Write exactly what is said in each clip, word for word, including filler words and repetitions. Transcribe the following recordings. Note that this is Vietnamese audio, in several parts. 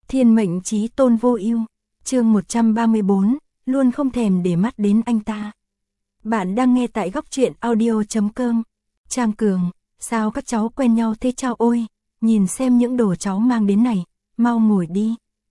Thiên mệnh chí tôn vô ưu, chương một trăm ba mươi bốn, luôn không thèm để mắt đến anh ta. Bạn đang nghe tại góc truyện audio chấm com. Trang Cường, sao các cháu quen nhau thế chao ôi, nhìn xem những đồ cháu mang đến này, mau ngồi đi.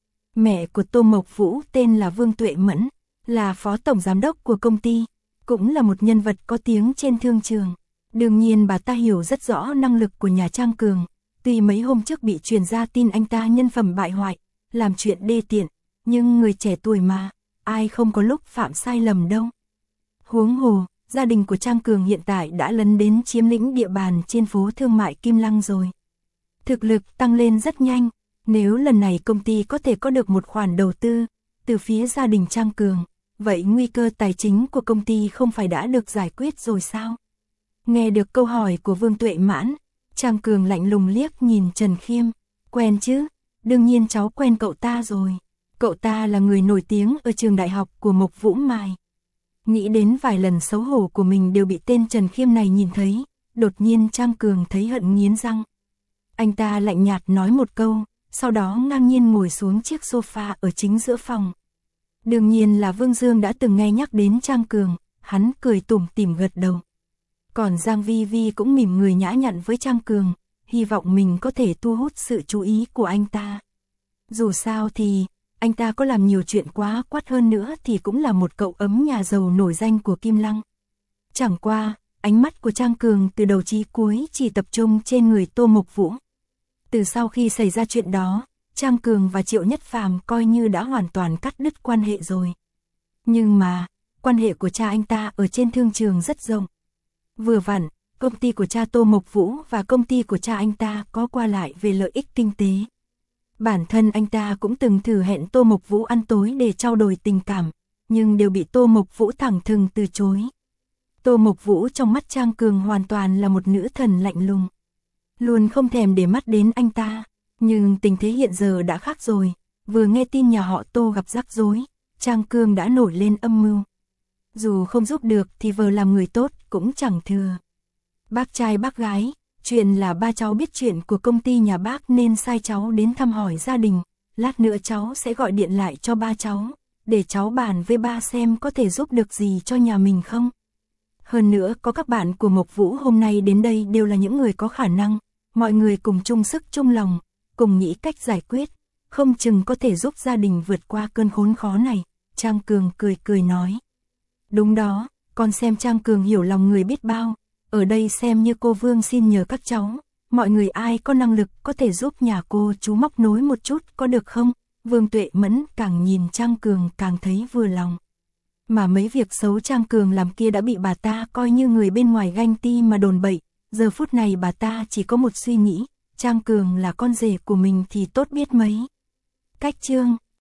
Mẹ của Tô Mộc Vũ tên là Vương Tuệ Mẫn, là phó tổng giám đốc của công ty, cũng là một nhân vật có tiếng trên thương trường. Đương nhiên bà ta hiểu rất rõ năng lực của nhà Trang Cường, tuy mấy hôm trước bị truyền ra tin anh ta nhân phẩm bại hoại, làm chuyện đê tiện, nhưng người trẻ tuổi mà, ai không có lúc phạm sai lầm đâu. Huống hồ, gia đình của Trang Cường hiện tại đã lấn đến chiếm lĩnh địa bàn trên phố thương mại Kim Lăng rồi. Thực lực tăng lên rất nhanh, nếu lần này công ty có thể có được một khoản đầu tư từ phía gia đình Trang Cường, vậy nguy cơ tài chính của công ty không phải đã được giải quyết rồi sao? Nghe được câu hỏi của Vương Tuệ Mãn, Trang Cường lạnh lùng liếc nhìn Trần Khiêm, quen chứ, đương nhiên cháu quen cậu ta rồi. Cậu ta là người nổi tiếng ở trường đại học của Mộc Vũ Mai. Nghĩ đến vài lần xấu hổ của mình đều bị tên Trần Khiêm này nhìn thấy, đột nhiên Trang Cường thấy hận nghiến răng. Anh ta lạnh nhạt nói một câu, sau đó ngang nhiên ngồi xuống chiếc sofa ở chính giữa phòng. Đương nhiên là Vương Dương đã từng nghe nhắc đến Trang Cường, hắn cười tủm tỉm gật đầu. Còn Giang Vi Vi cũng mỉm người nhã nhặn với Trang Cường, hy vọng mình có thể thu hút sự chú ý của anh ta. Dù sao thì, anh ta có làm nhiều chuyện quá quát hơn nữa thì cũng là một cậu ấm nhà giàu nổi danh của Kim Lăng. Chẳng qua, ánh mắt của Trang Cường từ đầu chí cuối chỉ tập trung trên người Tô Mộc Vũ. Từ sau khi xảy ra chuyện đó, Trang Cường và Triệu Nhất Phàm coi như đã hoàn toàn cắt đứt quan hệ rồi. Nhưng mà, quan hệ của cha anh ta ở trên thương trường rất rộng. Vừa vặn, công ty của cha Tô Mộc Vũ và công ty của cha anh ta có qua lại về lợi ích kinh tế. Bản thân anh ta cũng từng thử hẹn Tô Mộc Vũ ăn tối để trao đổi tình cảm, nhưng đều bị Tô Mộc Vũ thẳng thừng từ chối. Tô Mộc Vũ trong mắt Trang Cường hoàn toàn là một nữ thần lạnh lùng, luôn không thèm để mắt đến anh ta. Nhưng tình thế hiện giờ đã khác rồi, vừa nghe tin nhà họ Tô gặp rắc rối, Trang Cường đã nổi lên âm mưu. Dù không giúp được thì vờ làm người tốt cũng chẳng thừa. Bác trai bác gái, chuyện là ba cháu biết chuyện của công ty nhà bác nên sai cháu đến thăm hỏi gia đình. Lát nữa cháu sẽ gọi điện lại cho ba cháu, để cháu bàn với ba xem có thể giúp được gì cho nhà mình không. Hơn nữa có các bạn của Mộc Vũ hôm nay đến đây đều là những người có khả năng, mọi người cùng chung sức chung lòng, cùng nghĩ cách giải quyết, không chừng có thể giúp gia đình vượt qua cơn khốn khó này. Trang Cường cười cười nói. Đúng đó, con xem Trang Cường hiểu lòng người biết bao, ở đây xem như cô Vương xin nhờ các cháu, mọi người ai có năng lực có thể giúp nhà cô chú móc nối một chút có được không? Vương Tuệ Mẫn càng nhìn Trang Cường càng thấy vừa lòng. Mà mấy việc xấu Trang Cường làm kia đã bị bà ta coi như người bên ngoài ganh ti mà đồn bậy, giờ phút này bà ta chỉ có một suy nghĩ, Trang Cường là con rể của mình thì tốt biết mấy. Cách chương